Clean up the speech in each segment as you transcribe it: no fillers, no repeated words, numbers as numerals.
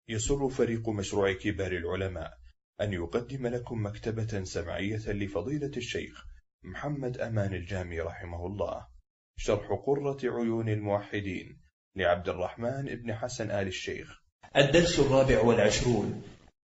يسر فريق مشروع كبار العلماء أن يقدم لكم مكتبة سمعية لفضيلة الشيخ محمد أمان الجامي رحمه الله، شرح قرة عيون الموحدين لعبد الرحمن بن حسن آل الشيخ. الدرس 24.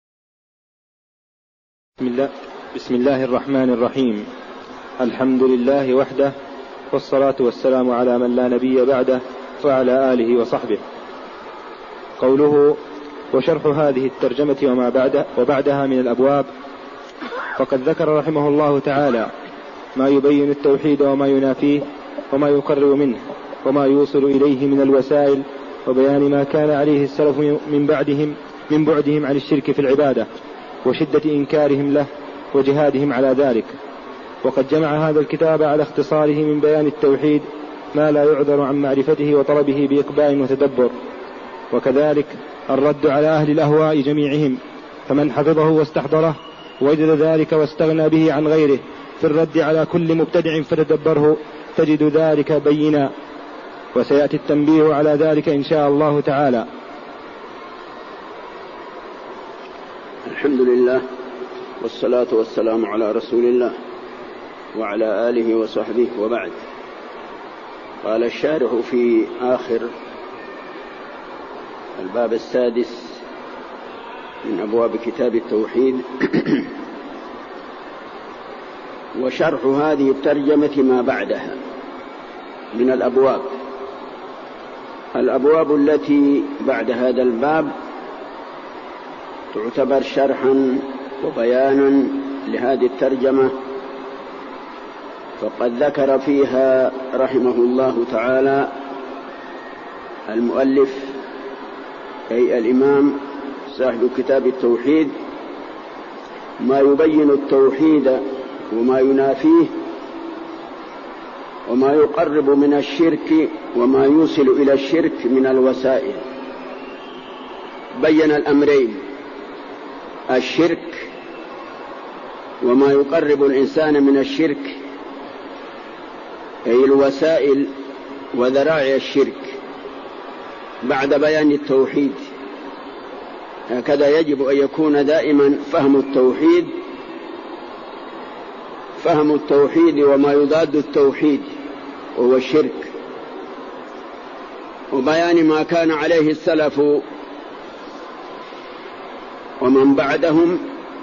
بسم الله الرحمن الرحيم. الحمد لله وحده، والصلاة والسلام على من لا نبي بعده وعلى آله وصحبه. قوله وشرح هذه الترجمة وبعدها من الأبواب، فقد ذكر رحمه الله تعالى ما يبين التوحيد وما ينافيه وما يقرب منه وما يوصل إليه من الوسائل، وبيان ما كان عليه السلف من بعدهم عن الشرك في العبادة وشدة إنكارهم له وجهادهم على ذلك. وقد جمع هذا الكتاب على اختصاره من بيان التوحيد ما لا يعذر عن معرفته وطلبه بإقبال وتدبر، وكذلك الرد على أهل الأهواء جميعهم، فمن حفظه واستحضره وجد ذلك واستغنى به عن غيره في الرد على كل مبتدع فتدبره تجد ذلك بينا، وسيأتي التنبيه على ذلك إن شاء الله تعالى. الحمد لله والصلاة والسلام على رسول الله وعلى آله وصحبه، وبعد. قال الشارح في آخر الباب السادس من أبواب كتاب التوحيد وشرح هذه الترجمة ما بعدها من الأبواب التي بعد هذا الباب تعتبر شرحا وبيانا لهذه الترجمة، فقد ذكر فيها رحمه الله تعالى المؤلف أي الإمام صاحب كتاب التوحيد ما يبين التوحيد وما ينافيه وما يقرب من الشرك وما يوصل إلى الشرك من الوسائل. بين الأمرين: الشرك وما يقرب الإنسان من الشرك، أي الوسائل وذرائع الشرك، بعد بيان التوحيد. هكذا يجب أن يكون دائما فهم التوحيد وما يضاد التوحيد وهو الشرك، وبيان ما كان عليه السلف ومن بعدهم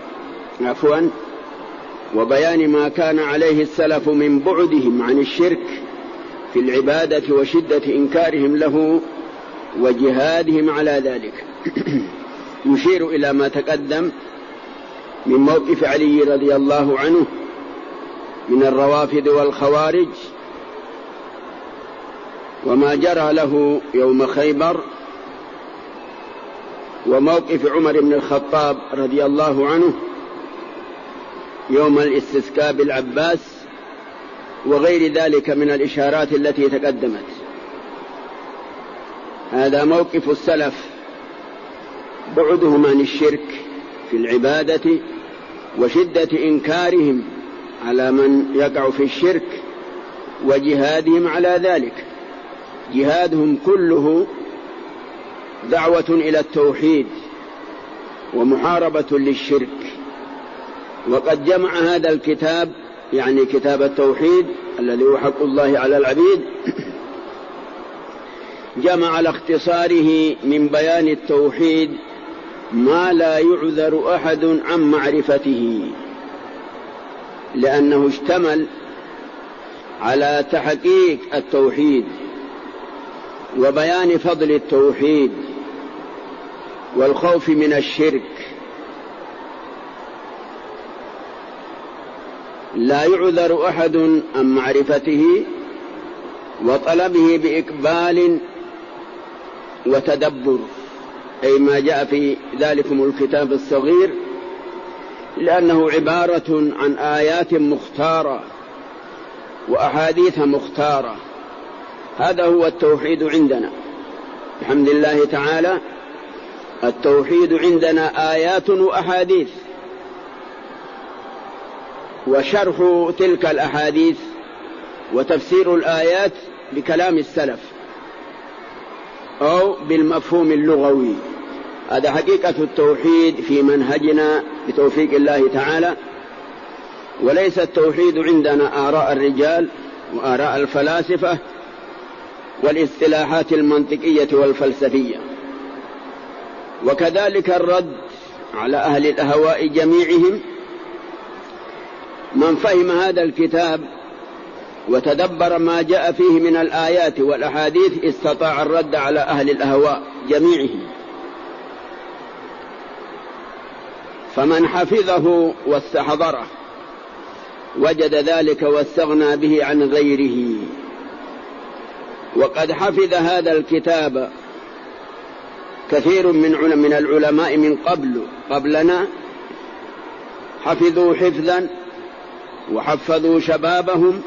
وبيان ما كان عليه السلف من بعدهم عن الشرك في العبادة وشدة إنكارهم له وجهادهم على ذلك. يشير إلى ما تقدم من موقف علي رضي الله عنه من الروافض والخوارج، وما جرى له يوم خيبر، وموقف عمر بن الخطاب رضي الله عنه يوم الاستسقاء بالعباس، وغير ذلك من الإشارات التي تقدمت. هذا موقف السلف، بعدهم عن الشرك في العبادة وشدة إنكارهم على من يقع في الشرك وجهادهم على ذلك. جهادهم كله دعوة إلى التوحيد ومحاربة للشرك. وقد جمع هذا الكتاب، يعني كتاب التوحيد الذي هو حق الله على العبيد، جمع على اختصاره من بيان التوحيد ما لا يعذر أحد عن معرفته، لأنه اشتمل على تحقيق التوحيد وبيان فضل التوحيد والخوف من الشرك. لا يعذر أحد عن معرفته وطلبه بإقبال وتدبر، أي ما جاء في ذلكم الكتاب الصغير، لأنه عبارة عن آيات مختارة وأحاديث مختارة. هذا هو التوحيد عندنا بحمد الله تعالى. التوحيد عندنا آيات وأحاديث، وشرح تلك الأحاديث وتفسير الآيات بكلام السلف أو بالمفهوم اللغوي. هذا حقيقة التوحيد في منهجنا بتوفيق الله تعالى، وليس التوحيد عندنا آراء الرجال وآراء الفلاسفة والاصطلاحات المنطقية والفلسفية. وكذلك الرد على أهل الأهواء جميعهم. من فهم هذا الكتاب وتدبر ما جاء فيه من الآيات والأحاديث استطاع الرد على أهل الأهواء جميعهم. فمن حفظه واستحضره وجد ذلك واستغنى به عن غيره. وقد حفظ هذا الكتاب كثير من العلماء من قبلنا، حفظوا حفظا وحفظوا شبابهم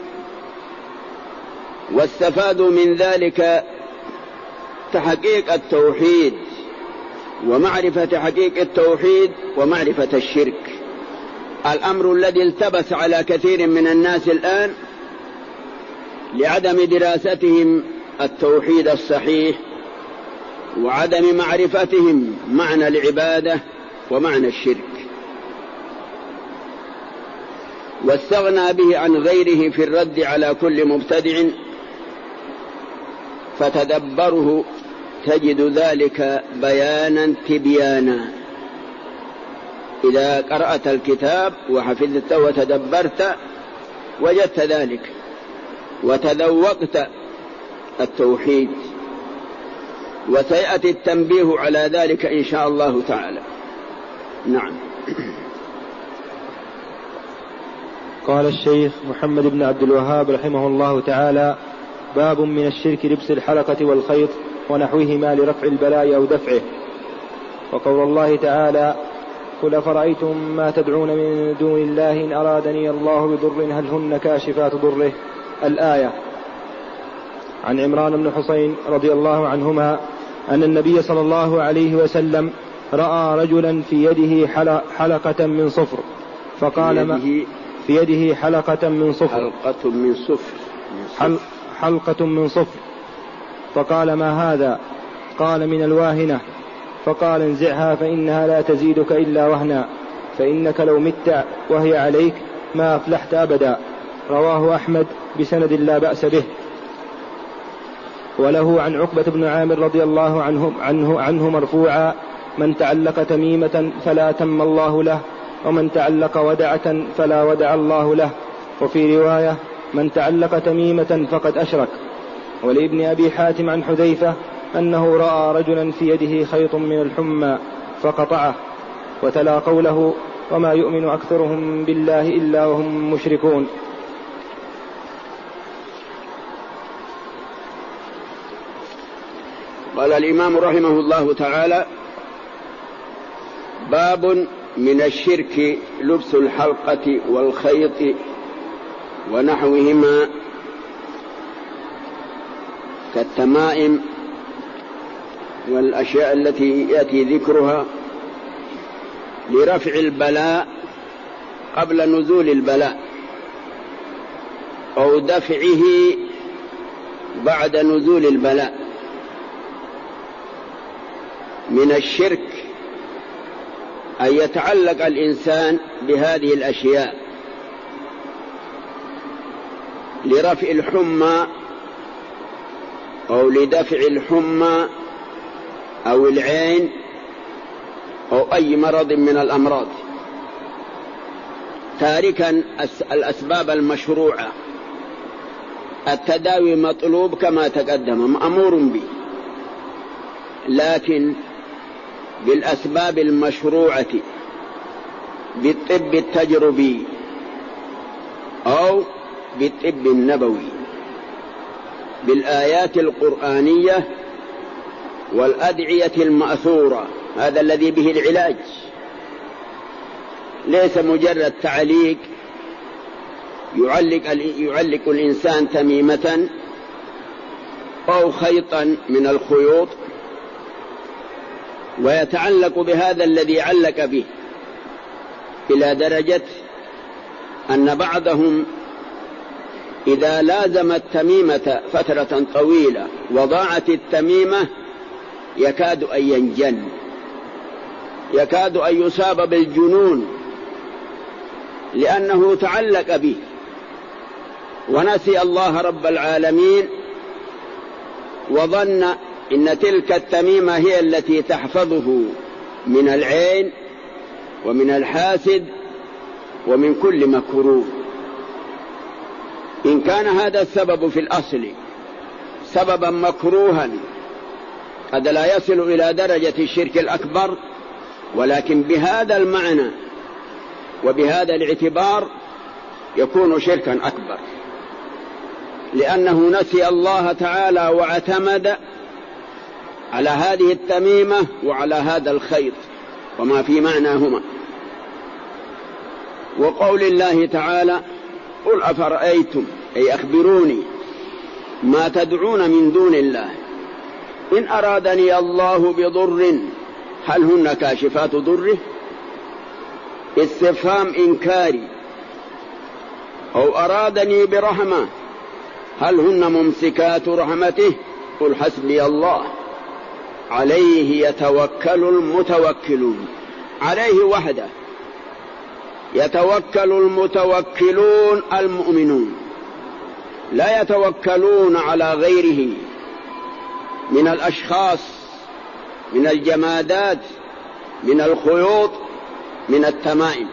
واستفادوا من ذلك تحقيق التوحيد ومعرفة حقيقة التوحيد ومعرفة الشرك، الأمر الذي التبس على كثير من الناس الآن لعدم دراستهم التوحيد الصحيح وعدم معرفتهم معنى العبادة ومعنى الشرك، واستغنى به عن غيره في الرد على كل مبتدع. فتدبره تجد ذلك بيانا تبيانا. إذا قرأت الكتاب وحفظت وتدبرت وجدت ذلك وتذوقت التوحيد، وسيأتي التنبيه على ذلك إن شاء الله تعالى. نعم. قال الشيخ محمد بن عبد الوهاب رحمه الله تعالى: باب من الشرك لبس الحلقة والخيط ونحوهما لرفع البلاء أو دفعه. وقول الله تعالى: قل أفرأيتم ما تدعون من دون الله إن أرادني الله بضر هل هن كاشفات ضره، الآية. عن عمران بن حسين رضي الله عنهما أن النبي صلى الله عليه وسلم رأى رجلا في يده حلقة من صفر، فقال: في يده حلقة من صفر، حلقة من صفر، فقال: ما هذا؟ قال: من الواهنة. فقال: انزعها فإنها لا تزيدك إلا وهنا، فإنك لو مت وهي عليك ما أفلحت أبدا. رواه أحمد بسند لا بأس به. وله عن عقبة بن عامر رضي الله عنه مرفوعا: من تعلق تميمة فلا تم الله له، ومن تعلق ودعة فلا ودع الله له. وفي رواية: من تعلق تميمة فقد أشرك. ولابن أبي حاتم عن حذيفة أنه رأى رجلا في يده خيط من الحمى فقطعه، وتلا قوله: وما يؤمن أكثرهم بالله إلا وهم مشركون. قال الإمام رحمه الله تعالى: باب من الشرك لبس الحلقة والخيط ونحوهما كالتمائم والأشياء التي يأتي ذكرها لرفع البلاء قبل نزول البلاء أو دفعه بعد نزول البلاء. من الشرك أن يتعلق الإنسان بهذه الأشياء لرفع الحمى أو لدفع الحمى أو العين أو أي مرض من الأمراض، تاركا الأسباب المشروعة. التداوي مطلوب كما تقدم، مأمور به، لكن بالأسباب المشروعة بالطب التجربي أو بالطب النبوي، بالآيات القرآنية والأدعية المأثورة. هذا الذي به العلاج، ليس مجرد تعليق يعلق الإنسان تميمة أو خيطا من الخيوط ويتعلق بهذا الذي علق به، إلى درجة أن بعضهم إذا لازم التميمة فترة طويلة وضاعت التميمة يكاد أن ينجن يكاد أن يصاب بالجنون لأنه تعلق به ونسي الله رب العالمين، وظن إن تلك التميمة هي التي تحفظه من العين ومن الحاسد ومن كل مكروه. إن كان هذا السبب في الأصل سببا مكروها قد لا يصل إلى درجة الشرك الأكبر، ولكن بهذا المعنى وبهذا الاعتبار يكون شركا أكبر، لأنه نسي الله تعالى واعتمد على هذه التميمة وعلى هذا الخيط وما في معناهما. وقول الله تعالى: قل أفرأيتم، أي أخبروني ما تدعون من دون الله إن أرادني الله بضر هل هن كاشفات ضره؟ استفهام إنكاري. أو أرادني برحمة هل هن ممسكات رحمته؟ قل حسبي الله عليه يتوكل المتوكلون. عليه وحده يتوكل المتوكلون المؤمنون، لا يتوكلون على غيره من الأشخاص، من الجمادات، من الخيوط، من التمائم.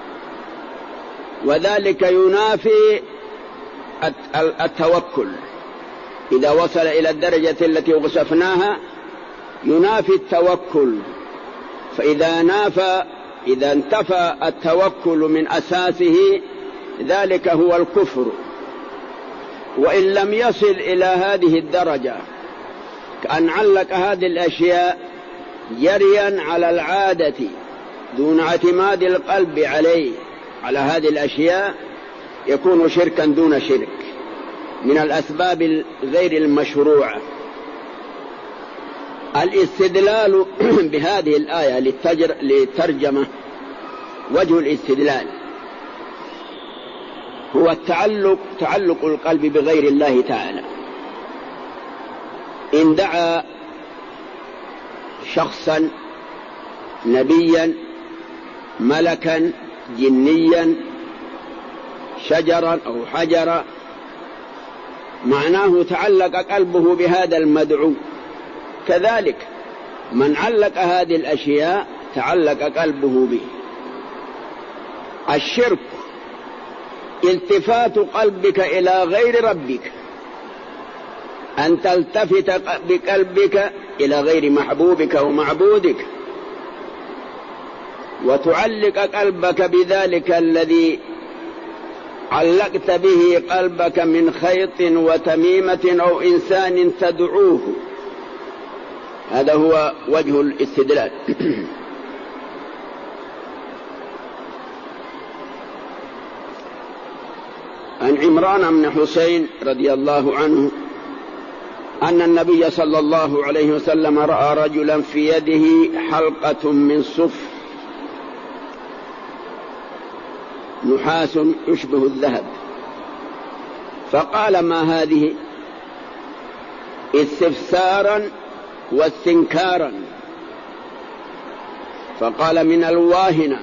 وذلك ينافي التوكل إذا وصل إلى الدرجة التي وصفناها، ينافي التوكل. إذا انتفى التوكل من أساسه ذلك هو الكفر. وإن لم يصل إلى هذه الدرجة كأن علق هذه الأشياء جريا على العادة دون اعتماد القلب على هذه الأشياء، يكون شركا دون شرك من الأسباب غير المشروعة. الاستدلال بهذه الآية للترجمة، وجه الاستدلال هو تعلق القلب بغير الله تعالى. إن دعا شخصا، نبيا، ملكا، جنيا، شجرا أو حجرا، معناه تعلق قلبه بهذا المدعو. كذلك من علق هذه الأشياء تعلق قلبه به. الشرك التفات قلبك إلى غير ربك، أن تلتفت بقلبك إلى غير محبوبك ومعبودك، وتعلق قلبك بذلك الذي علقت به قلبك من خيط وتميمة أو إنسان تدعوه. هذا هو وجه الاستدلال. عن عمران بن حسين رضي الله عنه أن النبي صلى الله عليه وسلم رأى رجلا في يده حلقة من صف نحاس يشبه الذهب، فقال: ما هذه؟ استفسارا واستنكارا. فقال: من الواهنة،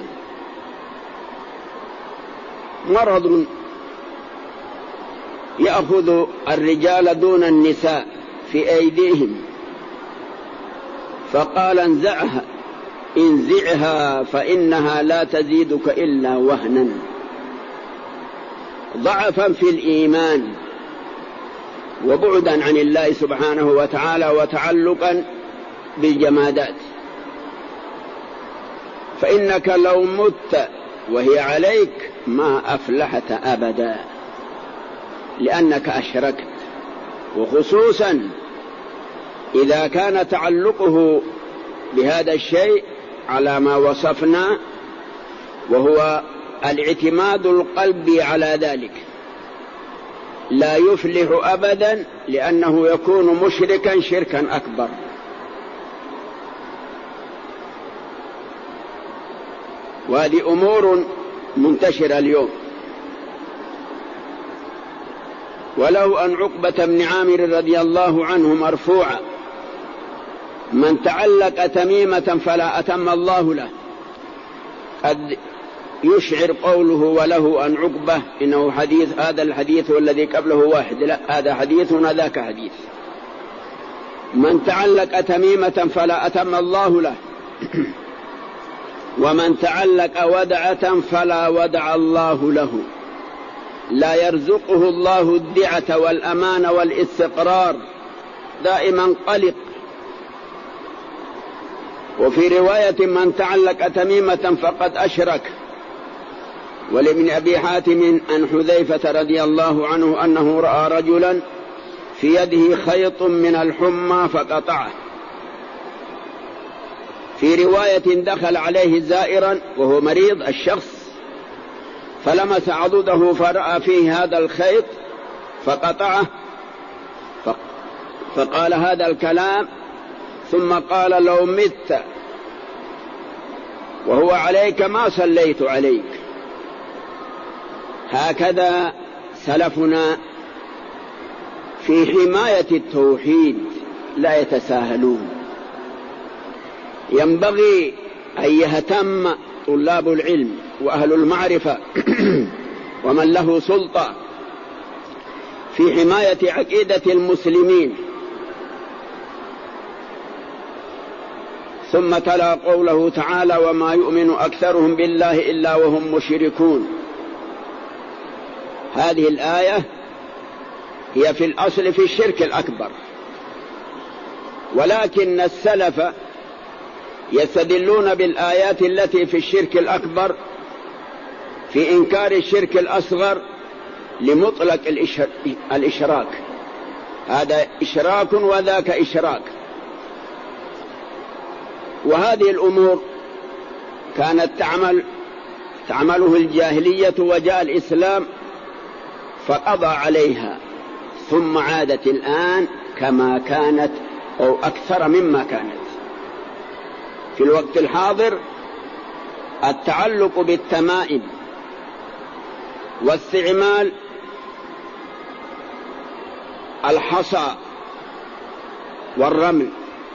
مرض يأخذ الرجال دون النساء في أيديهم. فقال: انزعها فإنها لا تزيدك إلا وهنا، ضعفا في الإيمان وبعدا عن الله سبحانه وتعالى وتعلقا بالجمادات. فإنك لو مت وهي عليك ما أفلحت أبدا، لأنك أشركت. وخصوصا إذا كان تعلقه بهذا الشيء على ما وصفنا، وهو الاعتماد القلبي على ذلك، لا يفلح أبدا، لأنه يكون مشركا شركا أكبر. وهذه أمور منتشرة اليوم. ولو أن عقبة بن عامر رضي الله عنه مرفوعا من تعلق تميمة فلا أتم الله له. قد يشعر قوله وله أن عقبة إنه حديث، هذا الحديث والذي قبله واحد، لا، هذا حديث وذاك حديث. من تعلق تميمة فلا أتم الله له، ومن تعلق ودعة فلا ودع الله له. لا يرزقه الله الدعة والأمان والاستقرار، دائما قلق. وفي رواية من تعلق تميمة فقد أشرك. ولابن أبي حاتم عن حذيفة رضي الله عنه أنه رأى رجلا في يده خيط من الحمى فقطعه. في رواية دخل عليه زائرا وهو مريض الشخص فلمس عضده فرأى فيه هذا الخيط فقطعه، فقال هذا الكلام، ثم قال لو مت وهو عليك ما صليت عليك. هكذا سلفنا في حماية التوحيد لا يتساهلون. ينبغي أن يهتم طلاب العلم وأهل المعرفة ومن له سلطة في حماية عقيدة المسلمين. ثم تلا قوله تعالى وما يؤمن أكثرهم بالله إلا وهم مشركون. هذه الآية هي في الأصل في الشرك الأكبر، ولكن السلف يستدلون بالآيات التي في الشرك الأكبر في إنكار الشرك الأصغر لمطلق الإشراك. هذا إشراك وذاك إشراك. وهذه الأمور كانت تعمله الجاهلية، وجاء الإسلام فقضى عليها، ثم عادت الآن كما كانت أو أكثر مما كانت. في الوقت الحاضر التعلق بالتمائم واستعمال الحصى والرمل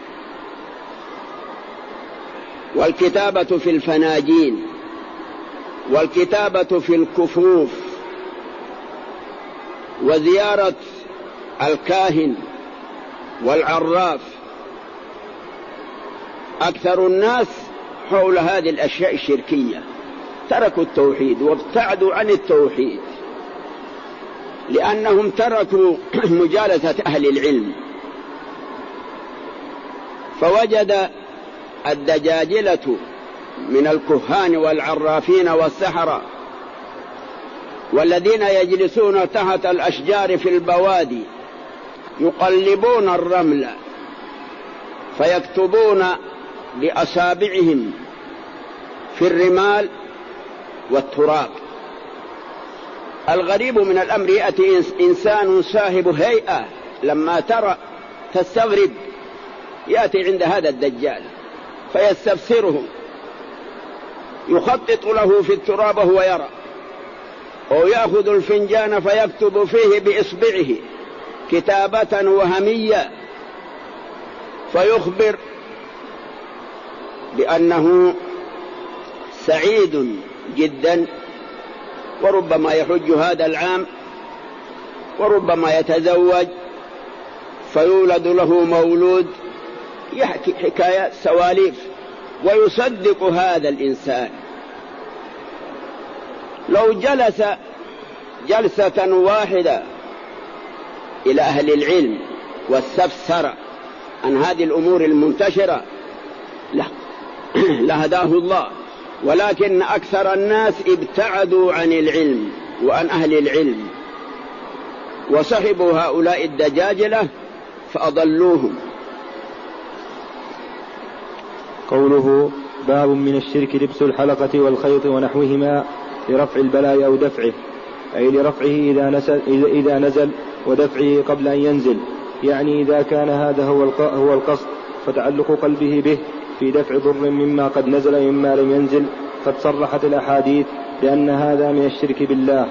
والكتابة في الفناجين والكتابة في الكفوف وزيارة الكاهن والعراف. أكثر الناس حول هذه الأشياء الشركية تركوا التوحيد وابتعدوا عن التوحيد، لأنهم تركوا مجالسة أهل العلم. فوجد الدجاجلة من الكهان والعرافين والسحرة والذين يجلسون تحت الأشجار في البوادي يقلبون الرمل فيكتبون بأصابعهم في الرمال والتراب. الغريب من الأمر يأتي إنسان صاحب هيئة لما ترى تستغرب، يأتي عند هذا الدجال فيستفسره، يخطط له في التراب وهو يرى، أو يأخذ الفنجان فيكتب فيه بإصبعه كتابة وهمية فيخبر بأنه سعيد جدا، وربما يحج هذا العام، وربما يتزوج فيولد له مولود، يحكي حكايات سواليف ويصدق هذا الإنسان. لو جلس جلسة واحدة إلى أهل العلم واستفسر عن هذه الأمور المنتشرة لهداه الله، ولكن أكثر الناس ابتعدوا عن العلم وعن أهل العلم وصحبوا هؤلاء الدجاجلة فأضلوهم. قوله باب من الشرك لبس الحلقة والخيط ونحوهما لرفع البلاء أو دفعه، أي لرفعه إذا نزل ودفعه قبل أن ينزل، يعني إذا كان هذا هو القصد فتعلق قلبه به في دفع ضر مما قد نزل مما لم ينزل. قد صرحت الأحاديث بأن هذا من الشرك بالله.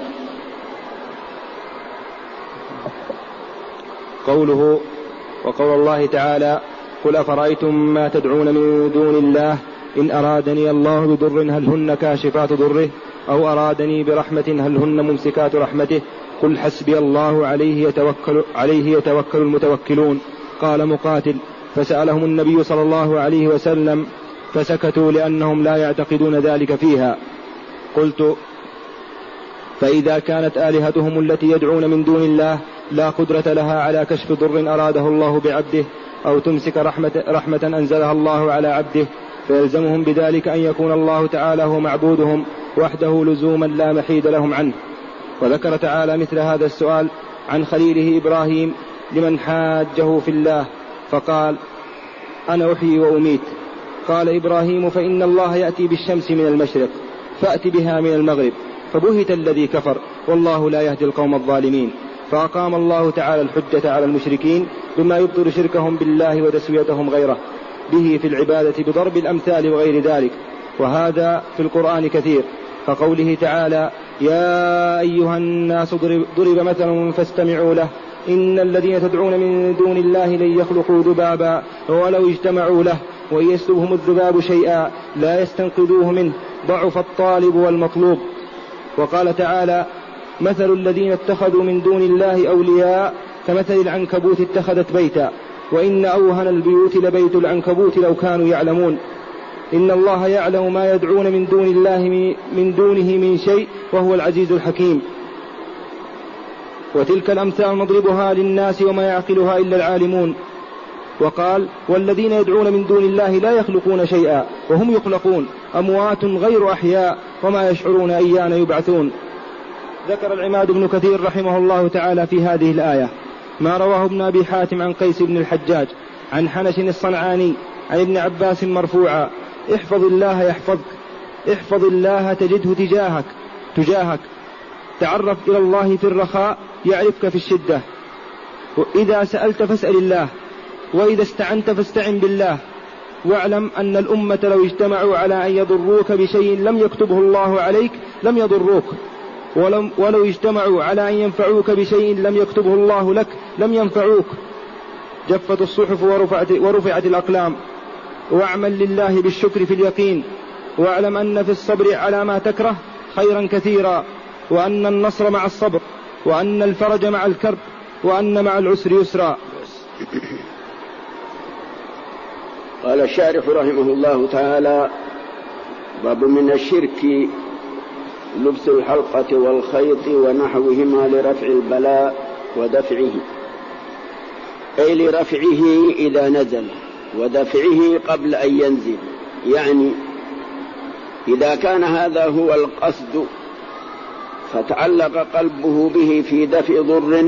قوله وقول الله تعالى قل أفرأيتم ما تدعون من دون الله إن أرادني الله بضر هل هن كاشفات ضره أو أرادني برحمة هل هن ممسكات رحمته قل حسبي الله عليه يتوكل المتوكلون. قال مقاتل فسألهم النبي صلى الله عليه وسلم فسكتوا لأنهم لا يعتقدون ذلك فيها. قلت فإذا كانت آلهتهم التي يدعون من دون الله لا قدرة لها على كشف ضر أراده الله بعبده أو تمسك رحمة أنزلها الله على عبده فيلزمهم بذلك أن يكون الله تعالى هو معبودهم وحده لزوما لا محيد لهم عنه. وذكر تعالى مثل هذا السؤال عن خليله إبراهيم لمن حاجه في الله فقال أنا أحيي وأميت. قال إبراهيم فإن الله يأتي بالشمس من المشرق فأت بها من المغرب فبهت الذي كفر والله لا يهدي القوم الظالمين. فأقام الله تعالى الحجة على المشركين بما يبطل شركهم بالله وتسويتهم غيره به في العبادة بضرب الأمثال وغير ذلك، وهذا في القرآن كثير كقوله تعالى يا أيها الناس ضرب مثل فاستمعوا له إن الذين تدعون من دون الله لن يخلقوا ذبابا ولو اجتمعوا له وإن يسلبهم الذباب شيئا لا يستنقذوه منه ضعف الطالب والمطلوب. وقال تعالى مثل الذين اتخذوا من دون الله أولياء كمثل العنكبوت اتخذت بيتا وإن أوهن البيوت لبيت العنكبوت لو كانوا يعلمون. إن الله يعلم ما يدعون من دون الله من دونه من شيء وهو العزيز الحكيم. وتلك الأمثال نضربها للناس وما يعقلها إلا العالمون. وقال والذين يدعون من دون الله لا يخلقون شيئا وهم يخلقون أموات غير أحياء وما يشعرون أيان يبعثون. ذكر العماد بن كثير رحمه الله تعالى في هذه الآية ما رواه ابن أبي حاتم عن قيس بن الحجاج عن حنش الصنعاني عن ابن عباس مرفوعا احفظ الله يحفظك احفظ الله تجده تجاهك تعرف إلى الله في الرخاء يعرفك في الشدة وإذا سألت فاسأل الله وإذا استعنت فاستعن بالله واعلم أن الأمة لو اجتمعوا على أن يضروك بشيء لم يكتبه الله عليك لم يضروك ولو اجتمعوا على أن ينفعوك بشيء لم يكتبه الله لك لم ينفعوك. جفت الصحف ورفعت الأقلام. واعمل لله بالشكر في اليقين واعلم أن في الصبر على ما تكره خيرا كثيرا وأن النصر مع الصبر وأن الفرج مع الكرب وأن مع العسر يسرا. قال الشارح رحمه الله تعالى باب من الشرك لبس الحلقة والخيط ونحوهما لرفع البلاء ودفعه، أي لرفعه إذا نزل ودفعه قبل أن ينزل، يعني إذا كان هذا هو القصد فتعلق قلبه به في دفع ضر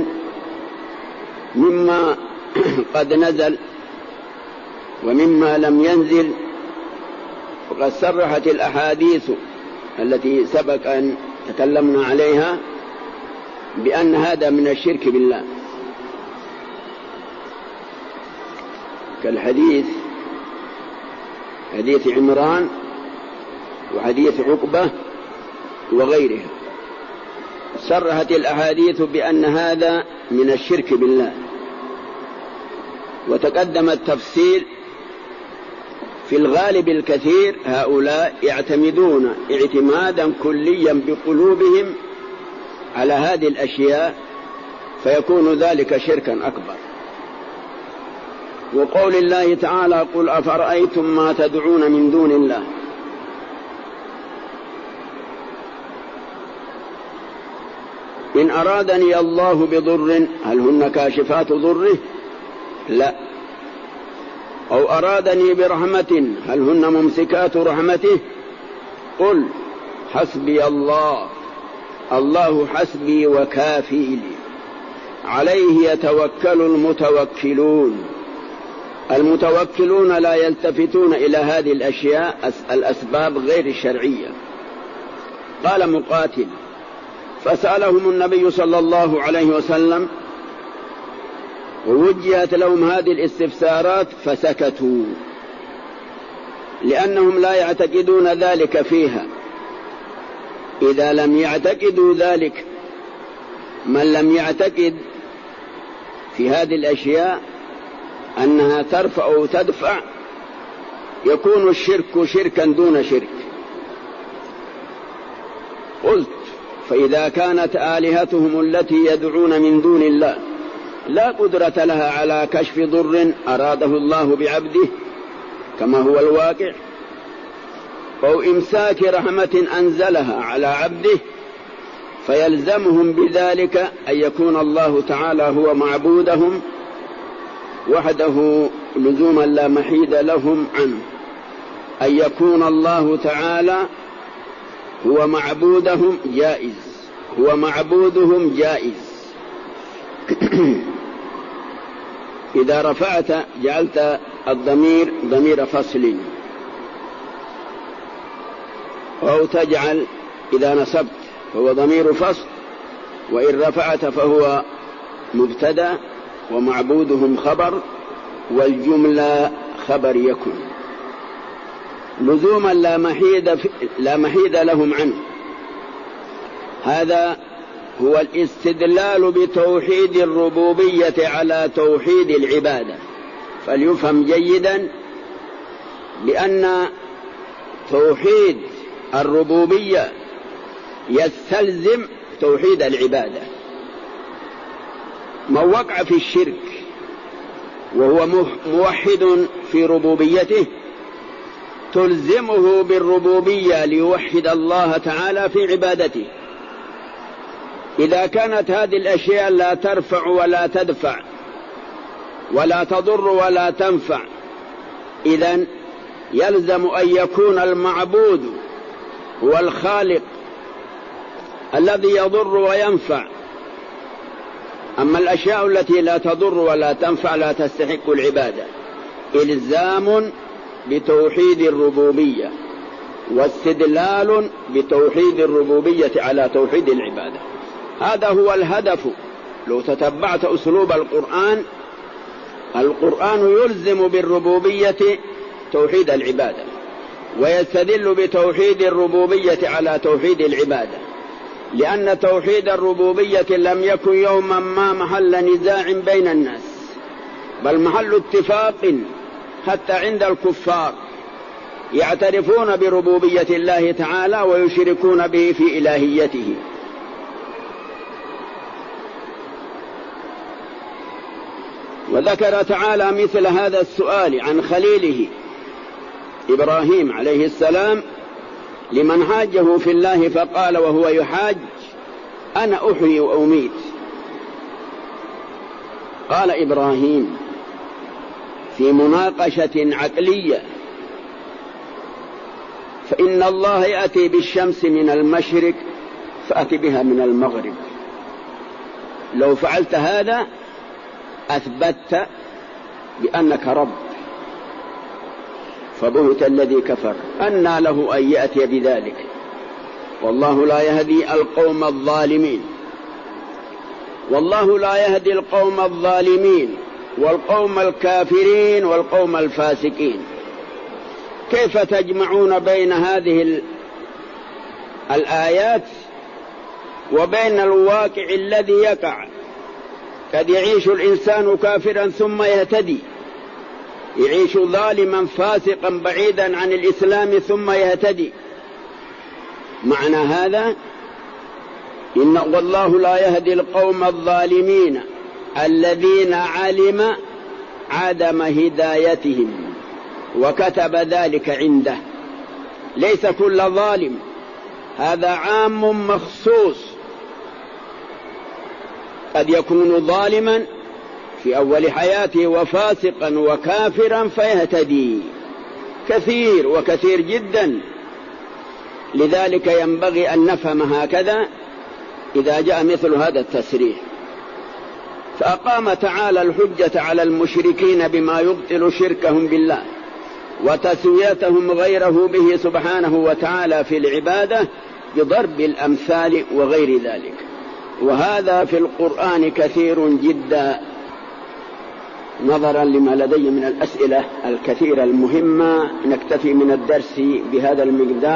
مما قد نزل ومما لم ينزل، وقد صرحت الأحاديث التي سبق أن تكلمنا عليها بأن هذا من الشرك بالله، كالحديث حديث عمران وحديث عقبة وغيرها. صرحت الأحاديث بأن هذا من الشرك بالله، وتقدم التفصيل. في الغالب الكثير هؤلاء يعتمدون اعتمادا كليا بقلوبهم على هذه الأشياء فيكون ذلك شركا أكبر. وقول الله تعالى قل أفرأيتم ما تدعون من دون الله، إن أرادني الله بضر هل هن كاشفات ضره؟ لا. أو أرادني برحمة هل هن ممسكات رحمته؟ قل حسبي الله، الله حسبي وكافي لي، عليه يتوكل المتوكلون. المتوكلون لا يلتفتون إلى هذه الأشياء الأسباب غير الشرعية. قال مقاتل فسألهم النبي صلى الله عليه وسلم ووجهت لهم هذه الاستفسارات فسكتوا لأنهم لا يعتقدون ذلك فيها. إذا لم يعتقدوا ذلك، من لم يعتقد في هذه الأشياء أنها ترفع وتدفع يكون الشرك شركا دون شرك. قلت فإذا كانت آلهتهم التي يدعون من دون الله لا قدرة لها على كشف ضر أراده الله بعبده كما هو الواقع، أو إمساك رحمة أنزلها على عبده، فيلزمهم بذلك أن يكون الله تعالى هو معبودهم وحده لزوما لا محيد لهم عنه، أن يكون الله تعالى هو معبودهم جائز، هو معبودهم جائز. إذا رفعت جعلت الضمير ضمير فصل، أو تجعل إذا نصبت فهو ضمير فصل، وإن رفعت فهو مبتدأ ومعبودهم خبر، والجملة خبر يكن لزوما لا محيد لهم عنه. هذا هو الاستدلال بتوحيد الربوبية على توحيد العبادة. فليفهم جيدا بأن توحيد الربوبية يستلزم توحيد العبادة. من وقع في الشرك وهو موحد في ربوبيته تلزمه بالربوبية ليوحد الله تعالى في عبادته. إذا كانت هذه الأشياء لا ترفع ولا تدفع ولا تضر ولا تنفع، إذن يلزم أن يكون المعبود هو الخالق الذي يضر وينفع. أما الأشياء التي لا تضر ولا تنفع لا تستحق العبادة. إلزام بتوحيد الربوبية واستدلال بتوحيد الربوبية على توحيد العبادة. هذا هو الهدف. لو تتبعت أسلوب القرآن يلزم بالربوبية توحيد العبادة، ويستدل بتوحيد الربوبية على توحيد العبادة، لأن توحيد الربوبية لم يكن يوما ما محل نزاع بين الناس، بل محل اتفاق حتى عند الكفار يعترفون بربوبية الله تعالى ويشركون به في إلهيته. وذكر تعالى مثل هذا السؤال عن خليله إبراهيم عليه السلام لمن حاجه في الله فقال وهو يحاج: أنا أحيي وأميت. قال إبراهيم في مناقشة عقلية: فإن الله يأتي بالشمس من المشرق فأتي بها من المغرب. لو فعلت هذا أثبتت بأنك رب، فبهت الذي كفر أنى له أن يأتي بذلك. والله لا يهدي القوم الظالمين، والله لا يهدي القوم الظالمين والقوم الكافرين والقوم الفاسقين. كيف تجمعون بين هذه الآيات وبين الواقع الذي يقع؟ قد يعيش الإنسان كافرا ثم يهتدي، يعيش ظالما فاسقا بعيدا عن الإسلام ثم يهتدي. معنى هذا إن والله لا يهدي القوم الظالمين الذين علم عدم هدايتهم وكتب ذلك عنده. ليس كل ظالم، هذا عام مخصوص. قد يكون ظالما في أول حياته وفاسقا وكافرا فيهتدي، كثير وكثير جدا. لذلك ينبغي أن نفهم هكذا إذا جاء مثل هذا التسريح. فأقام تعالى الحجة على المشركين بما يبطل شركهم بالله وتسويتهم غيره به سبحانه وتعالى في العبادة بضرب الأمثال وغير ذلك. وهذا في القرآن كثير جدا. نظرا لما لدي من الأسئلة الكثيرة المهمة نكتفي من الدرس بهذا المقدار.